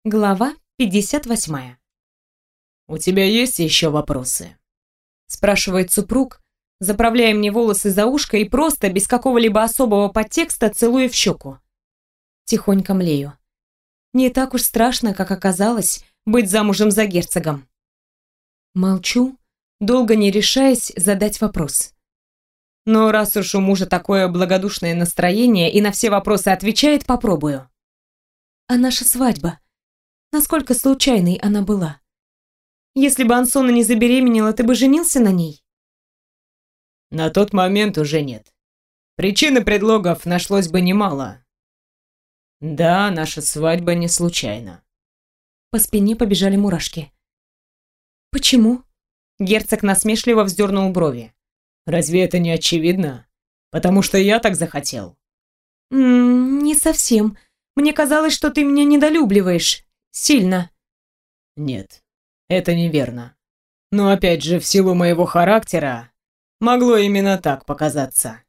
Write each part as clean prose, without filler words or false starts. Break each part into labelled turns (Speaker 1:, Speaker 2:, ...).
Speaker 1: Глава 58.
Speaker 2: «У тебя есть еще вопросы?»
Speaker 1: Спрашивает супруг, заправляя мне волосы за ушко и просто, без какого-либо особого подтекста, целуя в щеку. Тихонько млею. Не так уж страшно, как оказалось, быть замужем за герцогом. Молчу, долго не решаясь задать вопрос. Но раз уж у мужа такое благодушное настроение и на все вопросы отвечает, попробую. А наша свадьба? Насколько случайной она была? Если бы Ансона не забеременела, ты бы женился на ней?
Speaker 2: На тот момент уже нет. Причин и предлогов нашлось бы немало. Да, наша свадьба не случайна.
Speaker 1: По спине побежали мурашки. Почему? Герцог насмешливо вздернул брови.
Speaker 2: Разве это не очевидно? Потому что я так захотел.
Speaker 1: Не совсем. Мне казалось, что ты меня недолюбливаешь. Сильно.
Speaker 2: Нет, это неверно. Но опять же, в силу моего характера, могло именно так показаться.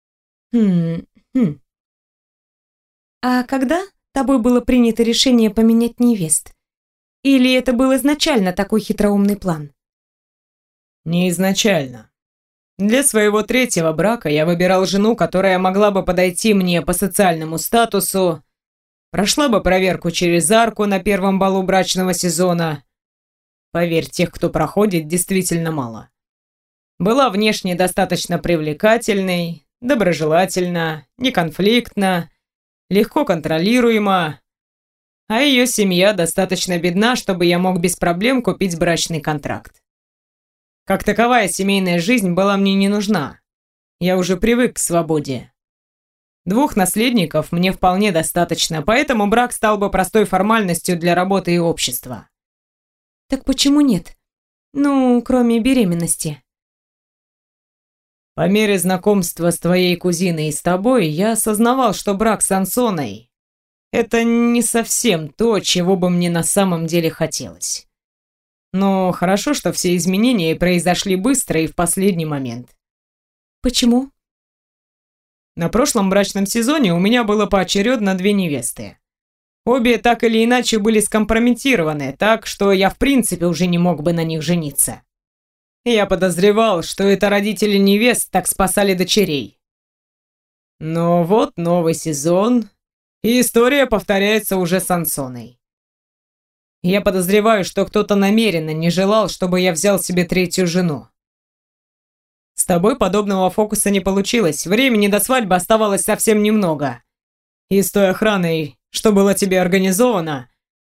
Speaker 1: А когда тобой было принято решение поменять невест? Или это был изначально такой хитроумный план?
Speaker 2: Не изначально. Для своего третьего брака я выбирал жену, которая могла бы подойти мне по социальному статусу, прошла бы проверку через арку на первом балу брачного сезона. Поверь, тех, кто проходит, действительно мало. Была внешне достаточно привлекательной, доброжелательна, неконфликтна, легко контролируема, а ее семья достаточно бедна, чтобы я мог без проблем купить брачный контракт. Как таковая семейная жизнь была мне не нужна. Я уже привык к свободе. 2 наследников мне вполне достаточно, поэтому брак стал бы простой формальностью для работы и общества.
Speaker 1: Так почему нет? Ну, кроме беременности.
Speaker 2: По мере знакомства с твоей кузиной и с тобой, я осознавал, что брак с Ансоной – это не совсем то, чего бы мне на самом деле хотелось. Но хорошо, что все изменения произошли быстро и в последний момент.
Speaker 1: Почему?
Speaker 2: На прошлом брачном сезоне у меня было поочередно 2 невесты. Обе так или иначе были скомпрометированы, так что я в принципе уже не мог бы на них жениться. Я подозревал, что это родители невест так спасали дочерей. Но вот новый сезон, и история повторяется уже с Ансоной. Я подозреваю, что кто-то намеренно не желал, чтобы я взял себе 3-ю жену. С тобой подобного фокуса не получилось. Времени до свадьбы оставалось совсем немного. И с той охраной, что было тебе организовано.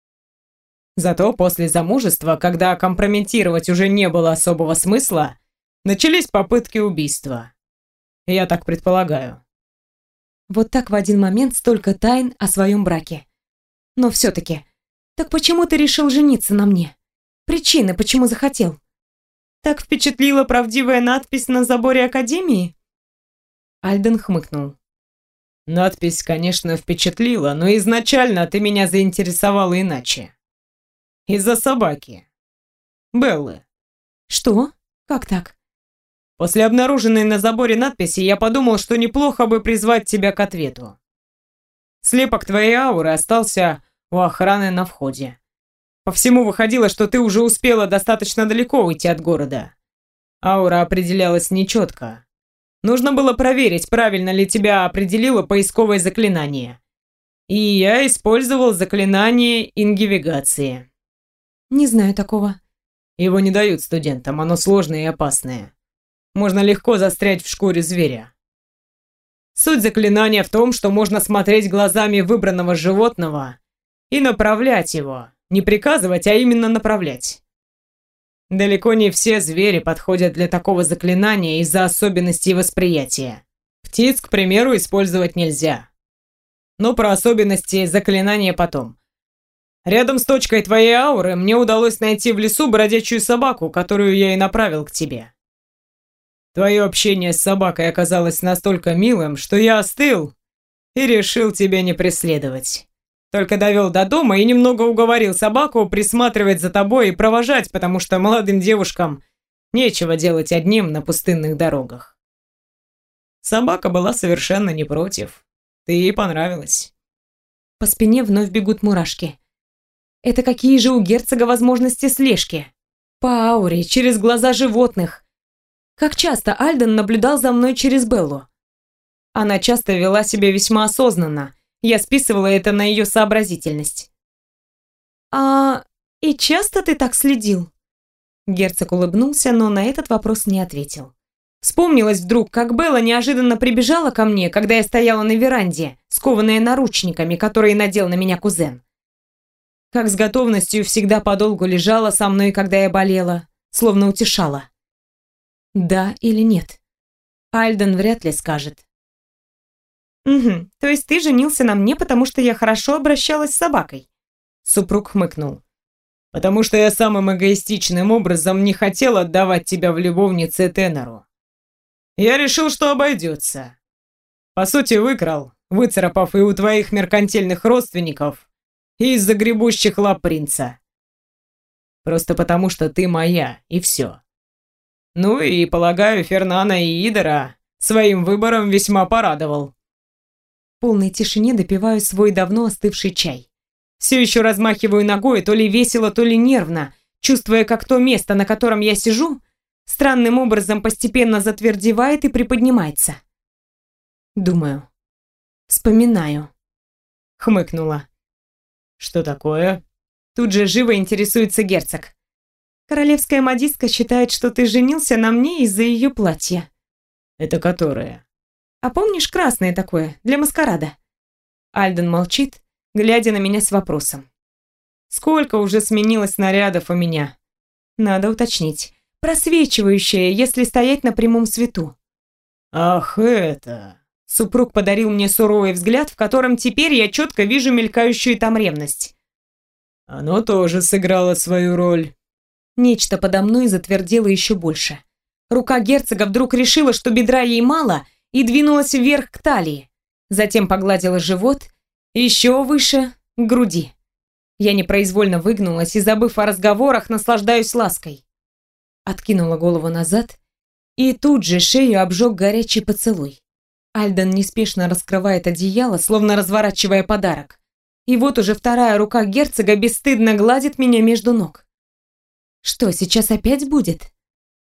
Speaker 2: Зато после замужества, когда компрометировать уже не было особого смысла, начались попытки убийства. Я так предполагаю.
Speaker 1: Вот так в один момент столько тайн о своем браке. Но все-таки, так почему ты решил жениться на мне? Причины, почему захотел? Так впечатлила правдивая надпись на заборе Академии? Альден хмыкнул.
Speaker 2: Надпись, конечно, впечатлила, но изначально ты меня заинтересовала иначе. Из-за собаки. Беллы.
Speaker 1: Что? Как так?
Speaker 2: После обнаруженной на заборе надписи я подумал, что неплохо бы призвать тебя к ответу. Слепок твоей ауры остался у охраны на входе. По всему выходило, что ты уже успела достаточно далеко уйти от города. Аура определялась нечетко. Нужно было проверить, правильно ли тебя определило поисковое заклинание. И я использовал заклинание ингивигации.
Speaker 1: Не знаю такого.
Speaker 2: Его не дают студентам, оно сложное и опасное. Можно легко застрять в шкуре зверя. Суть заклинания в том, что можно смотреть глазами выбранного животного и направлять его. Не приказывать, а именно направлять. Далеко не все звери подходят для такого заклинания из-за особенностей восприятия. Птиц, к примеру, использовать нельзя. Но про особенности заклинания потом. Рядом с точкой твоей ауры мне удалось найти в лесу бродячую собаку, которую я и направил к тебе. Твое общение с собакой оказалось настолько милым, что я остыл и решил тебя не преследовать. Только довел до дома и немного уговорил собаку присматривать за тобой и провожать, потому что молодым девушкам нечего делать одним на пустынных дорогах. Собака была совершенно не против. Ты ей понравилась.
Speaker 1: По спине вновь бегут мурашки. Это какие же у герцога возможности слежки? По ауре, через глаза животных. Как часто Альден наблюдал за мной через Беллу? Она часто вела себя весьма осознанно. Я списывала это на ее сообразительность. И часто ты так следил?» Герцог улыбнулся, но на этот вопрос не ответил. Вспомнилось вдруг, как Белла неожиданно прибежала ко мне, когда я стояла на веранде, скованная наручниками, которые надел на меня кузен. Как с готовностью всегда подолгу лежала со мной, когда я болела, словно утешала. Да или нет? Альден вряд ли скажет. «Угу, то есть ты женился на мне, потому что я хорошо обращалась с собакой?» Супруг хмыкнул.
Speaker 2: «Потому что я самым эгоистичным образом не хотел отдавать тебя в любовнице Тенору. Я решил, что обойдется. По сути, выкрал, выцарапав и у твоих меркантильных родственников, и из-за гребущих лап принца. Просто потому, что ты моя, и все. Ну и, полагаю, Фернана и Идора своим выбором весьма порадовал».
Speaker 1: В полной тишине допиваю свой давно остывший чай. Все еще размахиваю ногой, то ли весело, то ли нервно, чувствуя, как то место, на котором я сижу, странным образом постепенно затвердевает и приподнимается. Думаю. Вспоминаю. Хмыкнула.
Speaker 2: «Что такое?»
Speaker 1: Тут же живо интересуется герцог. «Королевская модистка считает, что ты женился на мне из-за ее платья».
Speaker 2: «Это которое?»
Speaker 1: «А помнишь красное такое, для маскарада?» Альден молчит, глядя на меня с вопросом. «Сколько уже сменилось нарядов у меня?» «Надо уточнить. Просвечивающее, если стоять на прямом свету».
Speaker 2: «Ах, это...»
Speaker 1: Супруг подарил мне суровый взгляд, в котором теперь я четко вижу мелькающую там ревность.
Speaker 2: «Оно тоже сыграло свою роль».
Speaker 1: Нечто подо мной затвердело еще больше. Рука герцога вдруг решила, что бедра ей мало, и двинулась вверх к талии. Затем погладила живот, еще выше, к груди. Я непроизвольно выгнулась и, забыв о разговорах, наслаждаюсь лаской. Откинула голову назад, и тут же шею обжег горячий поцелуй. Альден неспешно раскрывает одеяло, словно разворачивая подарок. И вот уже вторая рука герцога бесстыдно гладит меня между ног. Что, сейчас опять будет?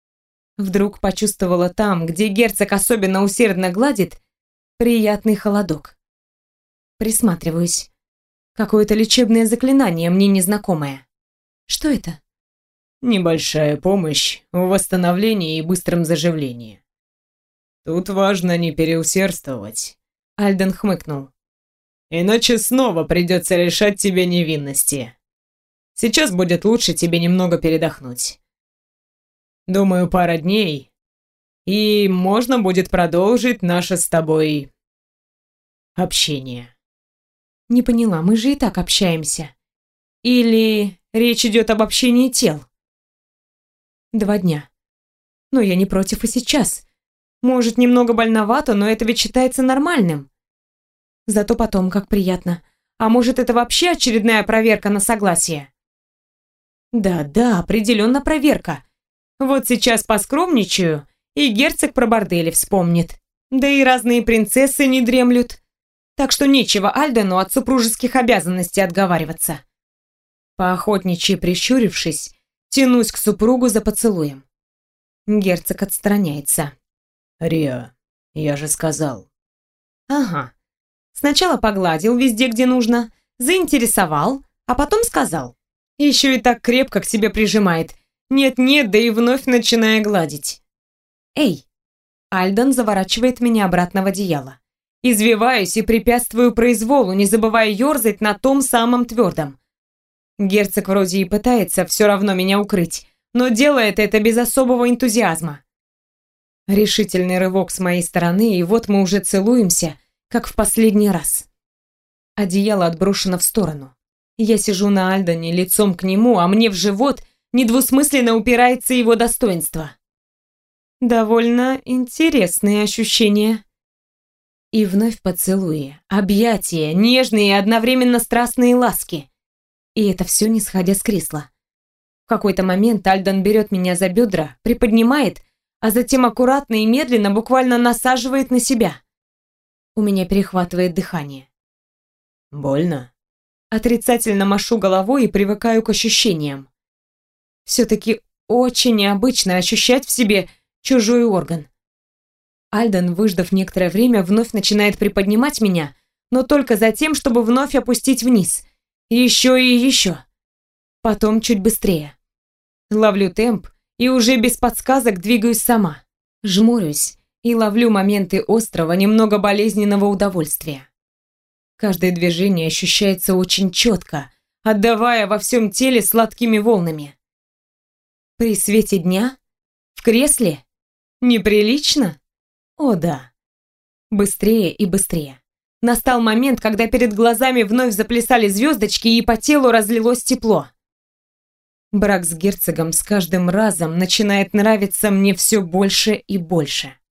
Speaker 1: Вдруг почувствовала там, где герцог особенно усердно гладит, приятный холодок. Присматриваюсь. Какое-то лечебное заклинание мне незнакомое. Что это?
Speaker 2: Небольшая помощь в восстановлении и быстром заживлении. Тут важно не переусердствовать.
Speaker 1: Альден хмыкнул.
Speaker 2: Иначе снова придется лишать тебя невинности. Сейчас будет лучше тебе немного передохнуть. Думаю, пара дней, и можно будет продолжить наше с тобой общение.
Speaker 1: Не поняла, мы же и так общаемся. Или речь идет об общении тел? 2 дня. Но я не против и сейчас. Может, немного больновато, но это ведь считается нормальным. Зато потом как приятно. А может, это вообще очередная проверка на согласие? Да, определенно проверка. Вот сейчас поскромничаю, и герцог про бордели вспомнит. Да и разные принцессы не дремлют. Так что нечего Альдену от супружеских обязанностей отговариваться. Поохотничьи прищурившись, тянусь к супругу за поцелуем. Герцог отстраняется.
Speaker 2: Риа, я же сказал.
Speaker 1: Ага. Сначала погладил везде, где нужно, заинтересовал, а потом сказал. Еще и так крепко к себе прижимает. Нет-нет, да и вновь начиная гладить. Эй! Альден заворачивает меня обратно в одеяло. Извиваюсь и препятствую произволу, не забывая ерзать на том самом твердом. Герцог вроде и пытается все равно меня укрыть, но делает это без особого энтузиазма. Решительный рывок с моей стороны, и вот мы уже целуемся, как в последний раз. Одеяло отброшено в сторону. Я сижу на Альдене лицом к нему, а мне в живот недвусмысленно упирается его достоинство. Довольно интересные ощущения. И вновь поцелуи, объятия, нежные и одновременно страстные ласки. И это все не сходя с кресла. В какой-то момент Альден берет меня за бедра, приподнимает, а затем аккуратно и медленно буквально насаживает на себя. У меня перехватывает дыхание.
Speaker 2: Больно?
Speaker 1: Отрицательно машу головой и привыкаю к ощущениям. Все-таки очень необычно ощущать в себе чужой орган. Альден, выждав некоторое время, вновь начинает приподнимать меня, но только за тем, чтобы вновь опустить вниз. Еще и еще. Потом чуть быстрее. Ловлю темп и уже без подсказок двигаюсь сама. Жмурюсь и ловлю моменты острого, немного болезненного удовольствия. Каждое движение ощущается очень четко, отдавая во всем теле сладкими волнами. При свете дня? В кресле? Неприлично? О да. Быстрее и быстрее. Настал момент, когда перед глазами вновь заплясали звездочки и по телу разлилось тепло. Брак с герцогом с каждым разом начинает нравиться мне все больше и больше.